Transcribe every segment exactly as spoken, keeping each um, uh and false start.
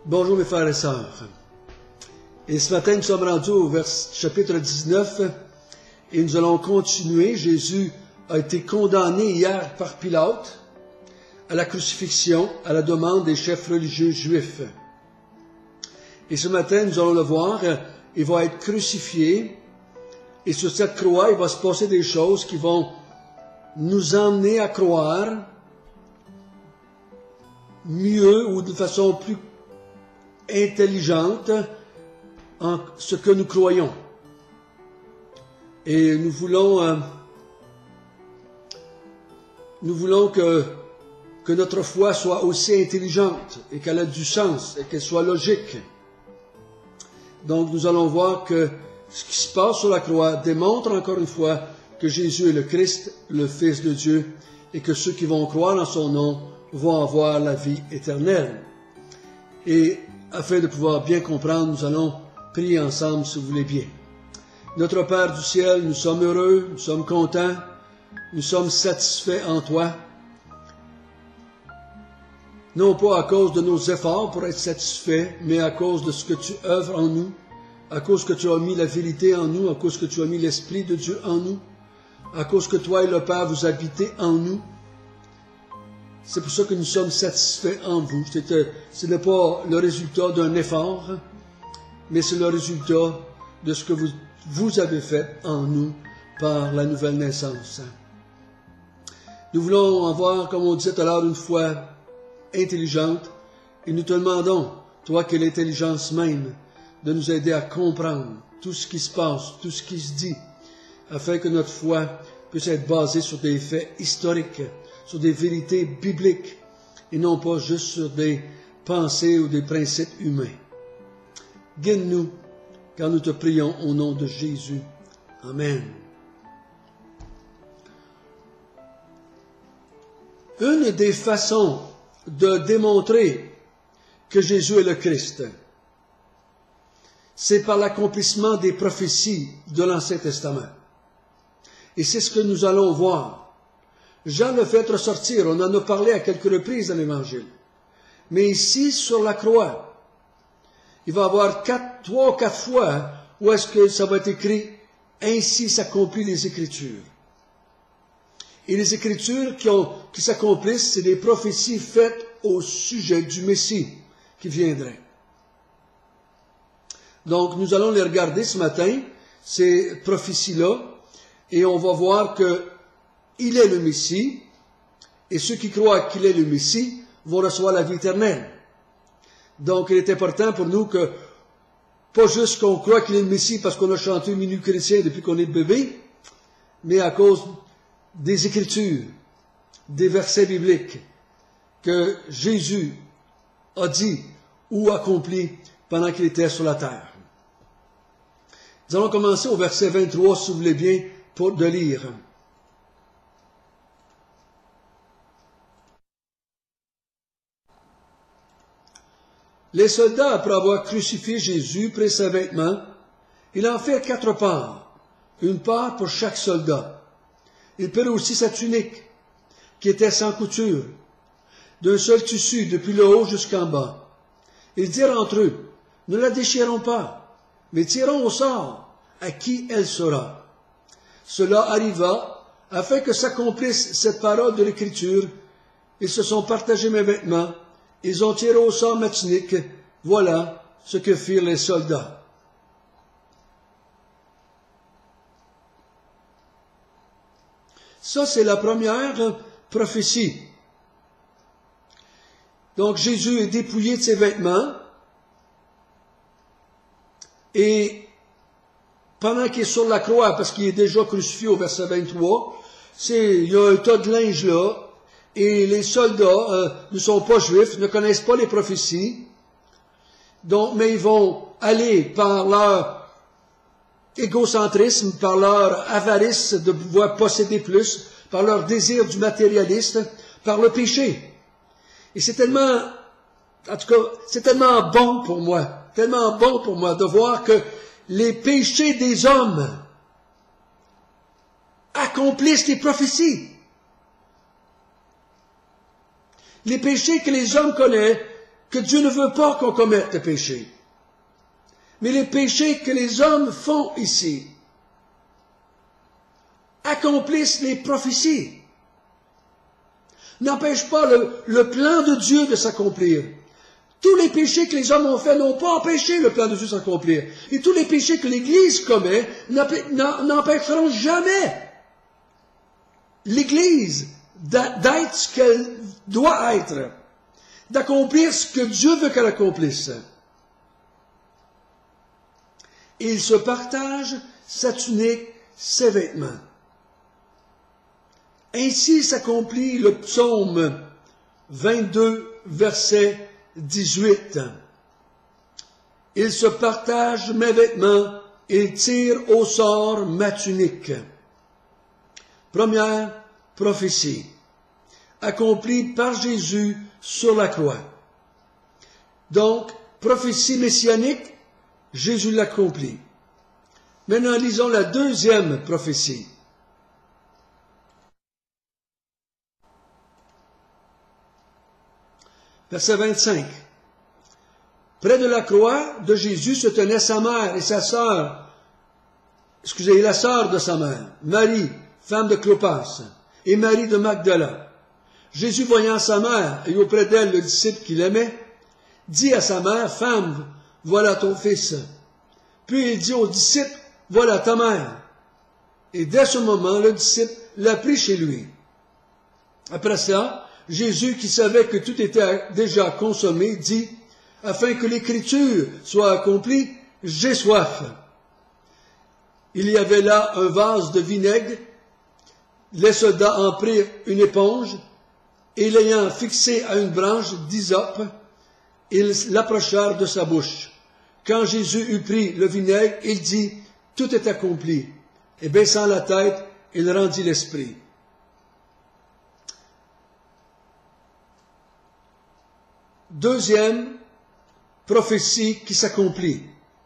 Bonjour mes frères et sœurs. Et ce matin, nous sommes rendus au vers, chapitre dix-neuf et nous allons continuer. Jésus a été condamné hier par Pilate à la crucifixion à la demande des chefs religieux juifs. Et ce matin, nous allons le voir, il va être crucifié et sur cette croix, il va se passer des choses qui vont nous emmener à croire mieux ou de façon plus intelligente en ce que nous croyons. Et nous voulons, euh, nous voulons que, que notre foi soit aussi intelligente et qu'elle ait du sens et qu'elle soit logique. Donc nous allons voir que ce qui se passe sur la croix démontre encore une fois que Jésus est le Christ, le Fils de Dieu, et que ceux qui vont croire en son nom vont avoir la vie éternelle. Et afin de pouvoir bien comprendre, nous allons prier ensemble, si vous voulez bien. Notre Père du ciel, nous sommes heureux, nous sommes contents, nous sommes satisfaits en toi. Non pas à cause de nos efforts pour être satisfaits, mais à cause de ce que tu œuvres en nous, à cause que tu as mis la vérité en nous, à cause que tu as mis l'Esprit de Dieu en nous, à cause que toi et le Père vous habitez en nous. C'est pour ça que nous sommes satisfaits en vous. Ce n'est pas le résultat d'un effort, mais c'est le résultat de ce que vous, vous avez fait en nous par la nouvelle naissance. Nous voulons avoir, comme on disait tout à l'heure, une foi intelligente, et nous te demandons, toi qui es l'intelligence même, de nous aider à comprendre tout ce qui se passe, tout ce qui se dit, afin que notre foi puisse être basée sur des faits historiques, sur des vérités bibliques, et non pas juste sur des pensées ou des principes humains. Guide-nous, car nous te prions au nom de Jésus. Amen. Une des façons de démontrer que Jésus est le Christ, c'est par l'accomplissement des prophéties de l'Ancien Testament. Et c'est ce que nous allons voir. Jean le fait ressortir, on en a parlé à quelques reprises dans l'Évangile. Mais ici, sur la croix, il va y avoir quatre, trois ou quatre fois où est-ce que ça va être écrit « Ainsi s'accomplissent les Écritures ». Et les Écritures qui, ont, qui s'accomplissent, c'est des prophéties faites au sujet du Messie qui viendrait. Donc, nous allons les regarder ce matin, ces prophéties-là, et on va voir que il est le Messie, et ceux qui croient qu'il est le Messie vont recevoir la vie éternelle. Donc, il est important pour nous que, pas juste qu'on croit qu'il est le Messie parce qu'on a chanté Minuit chrétien depuis qu'on est bébé, mais à cause des Écritures, des versets bibliques que Jésus a dit ou accompli pendant qu'il était sur la terre. Nous allons commencer au verset vingt-trois, si vous voulez bien, pour de lire. Les soldats, après avoir crucifié Jésus, prirent ses vêtements, ils en firent quatre parts, une part pour chaque soldat. Ils prirent aussi sa tunique, qui était sans couture, d'un seul tissu, depuis le haut jusqu'en bas. Ils dirent entre eux, ne la déchirons pas, mais tirons au sort à qui elle sera. Cela arriva afin que s'accomplisse cette parole de l'Écriture. Ils se sont partagés mes vêtements, ils ont tiré au sort ma tunique. Voilà ce que firent les soldats. Ça, c'est la première prophétie. Donc, Jésus est dépouillé de ses vêtements et pendant qu'il est sur la croix, parce qu'il est déjà crucifié au verset vingt-trois, c'est, il y a un tas de linge là, et les soldats euh, ne sont pas juifs, ne connaissent pas les prophéties, donc, mais ils vont aller par leur égocentrisme, par leur avarice de pouvoir posséder plus, par leur désir du matérialiste, par le péché. Et c'est tellement, en tout cas, c'est tellement bon pour moi, tellement bon pour moi de voir que les péchés des hommes accomplissent les prophéties. Les péchés que les hommes connaissent, que Dieu ne veut pas qu'on commette de péché. Mais les péchés que les hommes font ici accomplissent les prophéties, n'empêchent pas le, le plan de Dieu de s'accomplir. Tous les péchés que les hommes ont faits n'ont pas empêché le plan de Dieu de s'accomplir. Et tous les péchés que l'Église commet n'empêcheront jamais l'Église d'être ce qu'elle doit être, d'accomplir ce que Dieu veut qu'elle accomplisse. Et il se partage sa tunique, ses vêtements. Ainsi s'accomplit le psaume vingt-deux, verset dix-huit. Il se partage mes vêtements, il tire au sort ma tunique. Première prophétie, accomplie par Jésus sur la croix. Donc, prophétie messianique, Jésus l'accomplit. Maintenant, lisons la deuxième prophétie. Verset vingt-cinq. Près de la croix de Jésus se tenaient sa mère et sa sœur, excusez, la sœur de sa mère, Marie, femme de Clopas, et Marie de Magdala. Jésus, voyant sa mère et auprès d'elle le disciple qu'il aimait, dit à sa mère, femme, voilà ton fils. Puis il dit au disciple, voilà ta mère. Et dès ce moment, le disciple l'a pris chez lui. Après ça, Jésus, qui savait que tout était déjà consommé, dit, afin que l'écriture soit accomplie, j'ai soif. Il y avait là un vase de vinaigre. Les soldats en prirent une éponge, et l'ayant fixé à une branche d'hysope, ils l'approchèrent de sa bouche. Quand Jésus eut pris le vinaigre, il dit, tout est accompli. Et baissant la tête, il rendit l'esprit. Deuxième prophétie qui s'accomplit.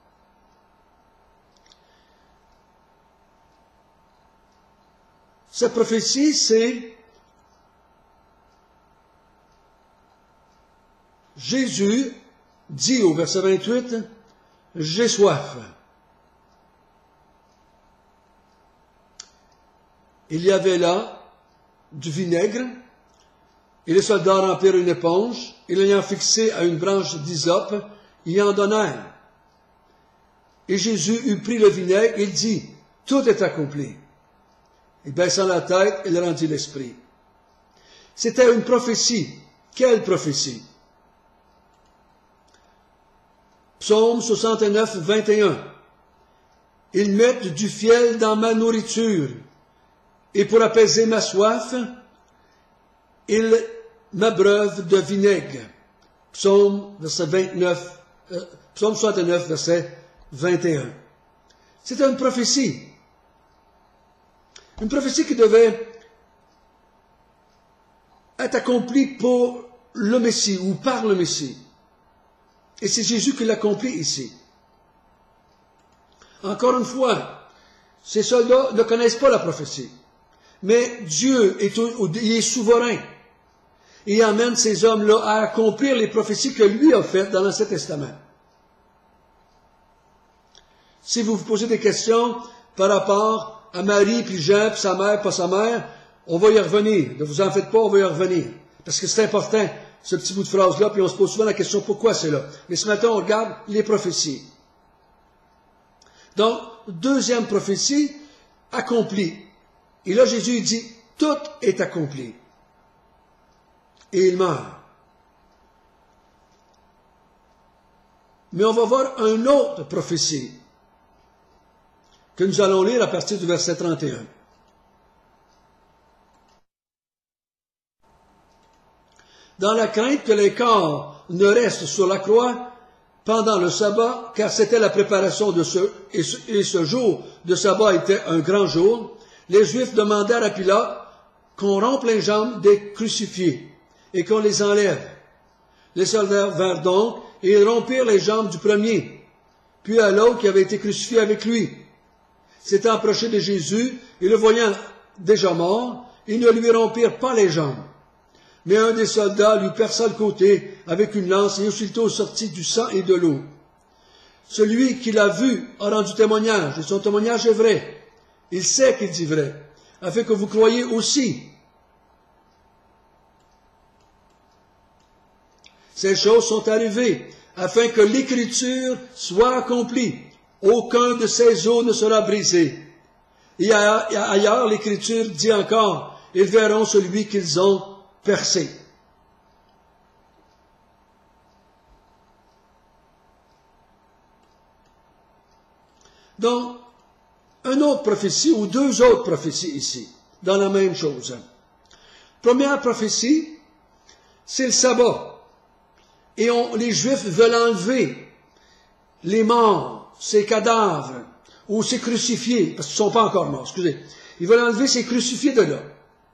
Cette prophétie, c'est Jésus dit au verset vingt-huit, « J'ai soif ». Il y avait là du vinaigre, et les soldats remplirent une éponge, et l'ayant fixé à une branche d'hysope, y en donnèrent. Et Jésus eut pris le vinaigre, et il dit, « Tout est accompli ». Et baissant la tête, il rendit l'esprit. C'était une prophétie. Quelle prophétie? Psaume soixante-neuf, vingt et un. Ils mettent du fiel dans ma nourriture, et pour apaiser ma soif, ils m'abreuvent de vinaigre. Psaume, verset vingt-neuf, euh, Psaume soixante-neuf, verset vingt et un. C'était une prophétie. Une prophétie qui devait être accomplie pour le Messie ou par le Messie. Et c'est Jésus qui l'accomplit ici. Encore une fois, ces soldats ne connaissent pas la prophétie. Mais Dieu est, il est souverain. Il amène ces hommes-là à accomplir les prophéties que lui a faites dans l'Ancien Testament. Si vous vous posez des questions par rapport à Marie, puis Jean, puis sa mère, pas sa mère, on va y revenir. Ne vous en faites pas, on va y revenir. Parce que c'est important, ce petit bout de phrase-là, puis on se pose souvent la question, pourquoi c'est là? Mais ce matin, on regarde les prophéties. Donc, deuxième prophétie, accomplie. Et là, Jésus dit, tout est accompli. Et il meurt. Mais on va voir une autre prophétie que nous allons lire à partir du verset trente et un. Dans la crainte que les corps ne restent sur la croix pendant le sabbat, car c'était la préparation de ce, et ce, et ce jour de sabbat était un grand jour, les Juifs demandèrent à Pilate qu'on rompe les jambes des crucifiés et qu'on les enlève. Les soldats vinrent donc et ils rompirent les jambes du premier, puis à l'autre qui avait été crucifié avec lui. S'étant approché de Jésus et le voyant déjà mort, ils ne lui rompirent pas les jambes. Mais un des soldats lui perça le côté avec une lance, et aussitôt sortit du sang et de l'eau. Celui qui l'a vu a rendu témoignage, et son témoignage est vrai. Il sait qu'il dit vrai, afin que vous croyiez aussi. Ces choses sont arrivées, afin que l'écriture soit accomplie. Aucun de ces os ne sera brisé. Et ailleurs, l'écriture dit encore, ils verront celui qu'ils ont percé. Donc, une autre prophétie, ou deux autres prophéties ici, dans la même chose. Première prophétie, c'est le sabbat. Et on, les Juifs veulent enlever les morts, ces cadavres, ou ces crucifiés, parce qu'ils ne sont pas encore morts, excusez. Ils veulent enlever ces crucifiés de là.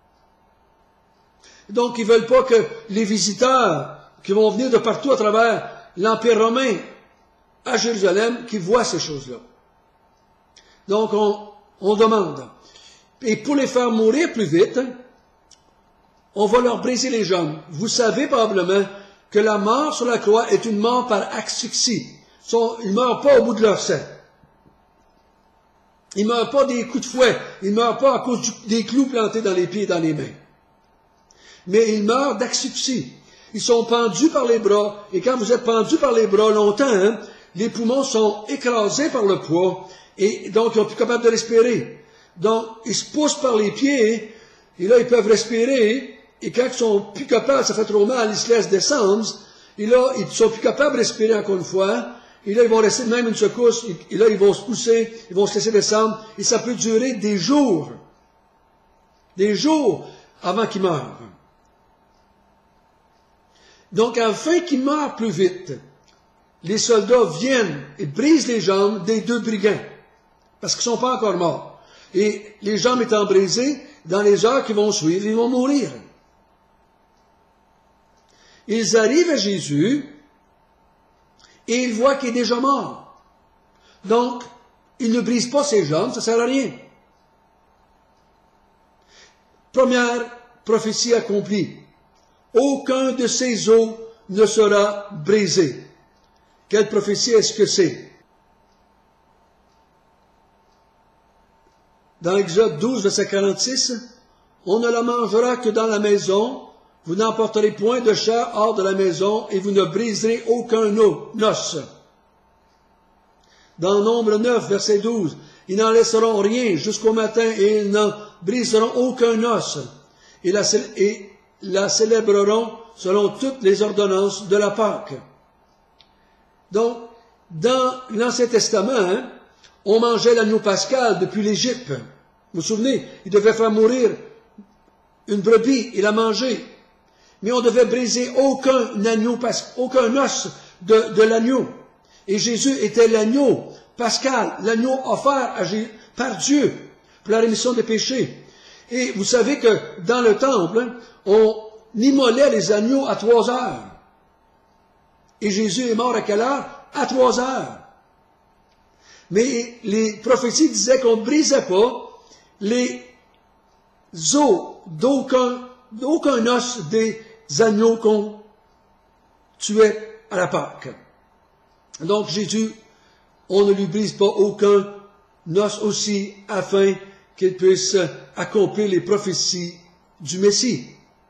Donc, ils ne veulent pas que les visiteurs qui vont venir de partout à travers l'Empire romain à Jérusalem, qui voient ces choses-là. Donc, on, on demande. Et pour les faire mourir plus vite, on va leur briser les jambes. Vous savez probablement que la mort sur la croix est une mort par asphyxie. Ils ne meurent pas au bout de leur sang. Ils ne meurent pas des coups de fouet. Ils ne meurent pas à cause du, des clous plantés dans les pieds et dans les mains. Mais ils meurent d'asphyxie. Ils sont pendus par les bras. Et quand vous êtes pendus par les bras longtemps, hein, les poumons sont écrasés par le poids. Et donc, ils sont plus capables de respirer. Donc, ils se poussent par les pieds. Et là, ils peuvent respirer. Et quand ils sont plus capables, ça fait trop mal, ils se laissent descendre. Et là, ils sont plus capables de respirer encore une fois. Et là, ils vont rester même une secousse. Et là, ils vont se pousser. Ils vont se laisser descendre. Et ça peut durer des jours. Des jours avant qu'ils meurent. Donc, afin qu'ils meurent plus vite, les soldats viennent et brisent les jambes des deux brigands. Parce qu'ils ne sont pas encore morts. Et les jambes étant brisées, dans les heures qui vont suivre, ils vont mourir. Ils arrivent à Jésus et ils voient qu'il est déjà mort. Donc, ils ne brisent pas ses jambes, ça ne sert à rien. Première prophétie accomplie. Aucun de ses os ne sera brisé. Quelle prophétie est-ce que c'est? Dans Exode douze, verset quarante-six, « On ne la mangera que dans la maison, vous n'emporterez point de chair hors de la maison, et vous ne briserez aucun os. » Dans Nombre neuf, verset douze, « Ils n'en laisseront rien jusqu'au matin, et ils n'en briseront aucun os, et la, et la célébreront selon toutes les ordonnances de la Pâque. » Donc, dans l'Ancien Testament, hein, on mangeait l'agneau pascal depuis l'Égypte. Vous vous souvenez, il devait faire mourir une brebis et la manger. Mais on devait briser aucun agneau, aucun os de, de l'agneau. Et Jésus était l'agneau pascal, l'agneau offert à Jésus, par Dieu pour la rémission des péchés. Et vous savez que dans le temple, on immolait les agneaux à trois heures. Et Jésus est mort à quelle heure? À trois heures. Mais les prophéties disaient qu'on ne brisait pas les os d'aucun, d'aucun os des agneaux qu'on tuait à la Pâque. Donc Jésus, on ne lui brise pas aucun os aussi afin qu'il puisse accomplir les prophéties du Messie.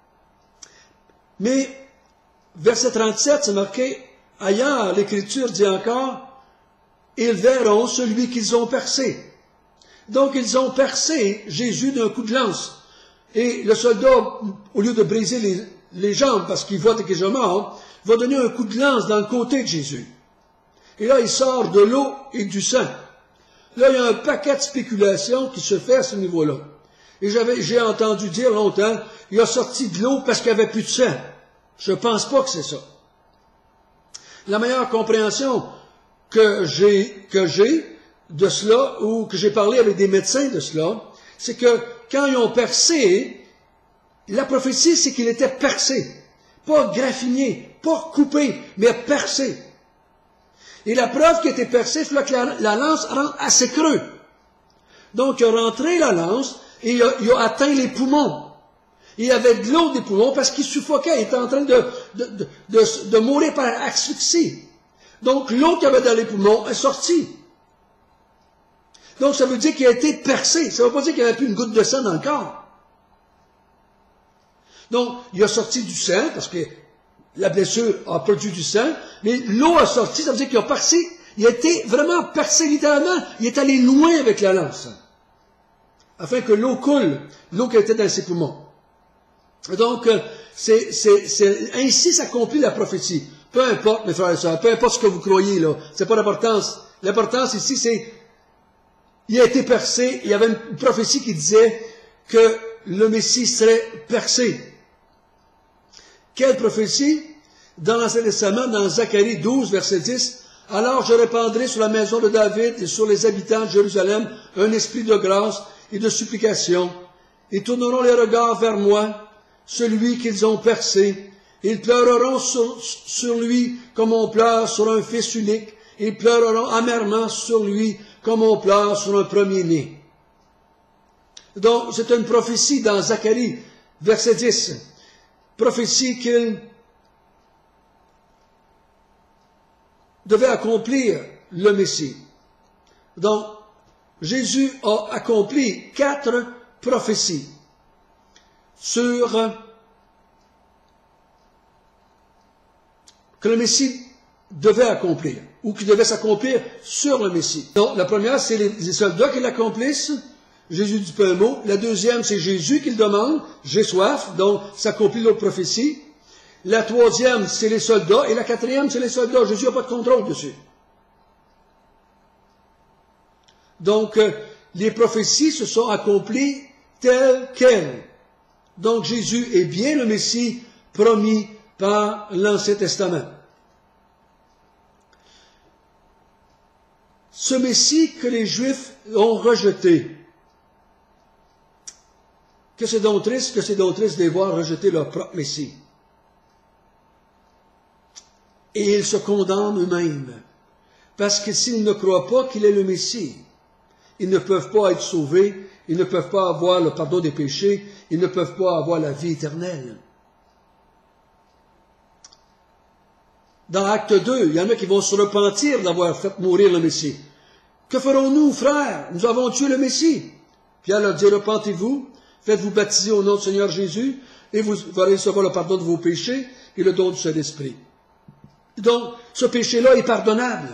Mais verset trente-sept, c'est marqué, ailleurs, l'Écriture dit encore, ils verront celui qu'ils ont percé. Donc, ils ont percé Jésus d'un coup de lance. Et le soldat, au lieu de briser les, les jambes, parce qu'il voit qu'il est déjà mort, va donner un coup de lance dans le côté de Jésus. Et là, il sort de l'eau et du sang. Là, il y a un paquet de spéculations qui se fait à ce niveau-là. Et j'avais, j'ai entendu dire longtemps, il a sorti de l'eau parce qu'il n'y avait plus de sang. Je ne pense pas que c'est ça. La meilleure compréhension que j'ai, que j'ai de cela, ou que j'ai parlé avec des médecins de cela, c'est que quand ils ont percé, la prophétie, c'est qu'il était percé. Pas graffiné, pas coupé, mais percé. Et la preuve qu'il était percé, il fallait que la, la lance rentre assez creux. Donc, il a rentré la lance et il a, il a atteint les poumons. Il avait de l'eau des poumons parce qu'il suffoquait, il était en train de, de, de, de, de mourir par asphyxie. Donc l'eau qu'il avait dans les poumons est sortie. Donc ça veut dire qu'il a été percé. Ça ne veut pas dire qu'il n'y avait plus une goutte de sang dans le corps. Donc il a sorti du sang parce que la blessure a produit du sang, mais l'eau a sorti, ça veut dire qu'il a percé. Il a été vraiment percé littéralement. Il est allé loin avec la lance. Afin que l'eau coule, l'eau qui était dans ses poumons. Donc, c'est, c'est, c'est, ainsi s'accomplit la prophétie. Peu importe, mes frères et sœurs, peu importe ce que vous croyez, là. C'est pas l'importance. L'importance ici, c'est, il a été percé. Il y avait une prophétie qui disait que le Messie serait percé. Quelle prophétie? Dans l'Ancien Testament, dans Zacharie douze, verset dix, « Alors je répandrai sur la maison de David et sur les habitants de Jérusalem un esprit de grâce et de supplication. Ils tourneront les regards vers moi, celui qu'ils ont percé. Ils pleureront sur, sur lui comme on pleure sur un fils unique. Ils pleureront amèrement sur lui comme on pleure sur un premier-né. » Donc, c'est une prophétie dans Zacharie, verset dix. Prophétie qu'il devait accomplir le Messie. Donc, Jésus a accompli quatre prophéties sur que le Messie devait accomplir, ou qui devait s'accomplir sur le Messie. Donc, la première, c'est les, les soldats qui l'accomplissent. Jésus dit pas un mot. La deuxième, c'est Jésus qui le demande. J'ai soif. Donc, s'accomplit l'autre prophétie. La troisième, c'est les soldats. Et la quatrième, c'est les soldats. Jésus n'a pas de contrôle dessus. Donc, euh, les prophéties se sont accomplies telles quelles. Donc, Jésus est bien le Messie promis par l'Ancien Testament. Ce Messie que les Juifs ont rejeté. Que c'est donc triste, que c'est donc triste de les voir rejeter leur propre Messie. Et ils se condamnent eux-mêmes. Parce que s'ils ne croient pas qu'il est le Messie, ils ne peuvent pas être sauvés, ils ne peuvent pas avoir le pardon des péchés, ils ne peuvent pas avoir la vie éternelle. Dans Acte deux, il y en a qui vont se repentir d'avoir fait mourir le Messie. Que ferons-nous, frères? Nous avons tué le Messie. Pierre leur dit, repentez-vous, faites-vous baptiser au nom du Seigneur Jésus, et vous allez recevoir le pardon de vos péchés et le don du Saint-Esprit. Donc, ce péché-là est pardonnable.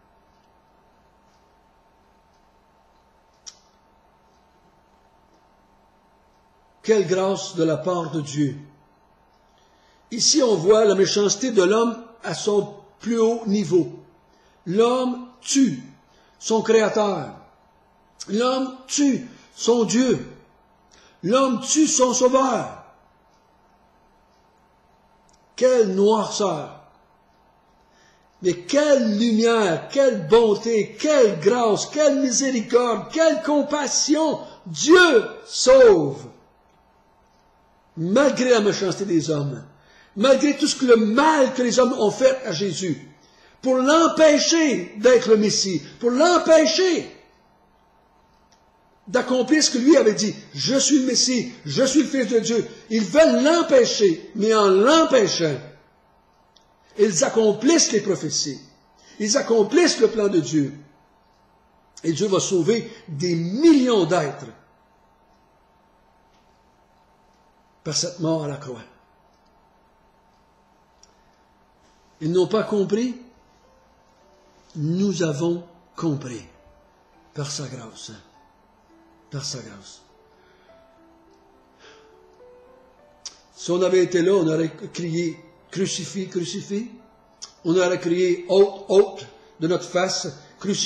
Quelle grâce de la part de Dieu. Ici, on voit la méchanceté de l'homme à son plus haut niveau. L'homme tue son Créateur. L'homme tue son Dieu. L'homme tue son Sauveur. Quelle noirceur! Mais quelle lumière, quelle bonté, quelle grâce, quelle miséricorde, quelle compassion! Dieu sauve! Malgré la méchanceté des hommes, malgré tout ce que le mal que les hommes ont fait à Jésus, pour l'empêcher d'être le Messie, pour l'empêcher d'accomplir ce que lui avait dit. Je suis le Messie, je suis le Fils de Dieu. Ils veulent l'empêcher, mais en l'empêchant, ils accomplissent les prophéties. Ils accomplissent le plan de Dieu. Et Dieu va sauver des millions d'êtres par cette mort à la croix. Ils n'ont pas compris. Nous avons compris par sa grâce. Par sa grâce. Si on avait été là, on aurait crié « Crucifie, crucifie ». On aurait crié « Ôte, ôte de notre face, crucifie-le ».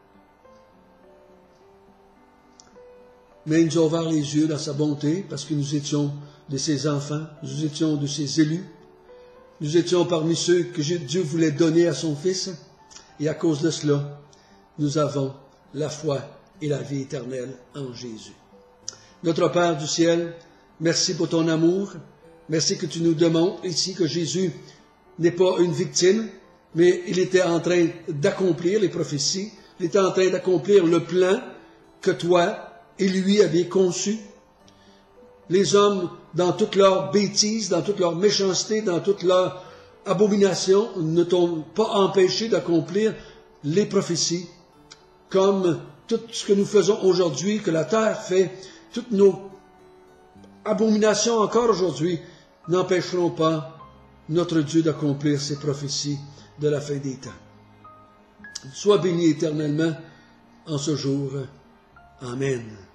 Mais il nous a ouvert les yeux dans sa bonté, parce que nous étions de ses enfants, nous étions de ses élus, nous étions parmi ceux que Dieu voulait donner à son Fils, et à cause de cela, nous avons la foi et la vie éternelle en Jésus. Notre Père du ciel, merci pour ton amour, merci que tu nous démontres ici que Jésus n'est pas une victime, mais il était en train d'accomplir les prophéties, il était en train d'accomplir le plan que toi et lui aviez conçu. les hommes, dans toute leur bêtise, dans toute leur méchanceté, dans toute leur abomination, ne t'ont pas empêché d'accomplir les prophéties, comme tout ce que nous faisons aujourd'hui, que la terre fait, toutes nos abominations encore aujourd'hui, n'empêcheront pas notre Dieu d'accomplir ses prophéties de la fin des temps. Sois béni éternellement en ce jour. Amen.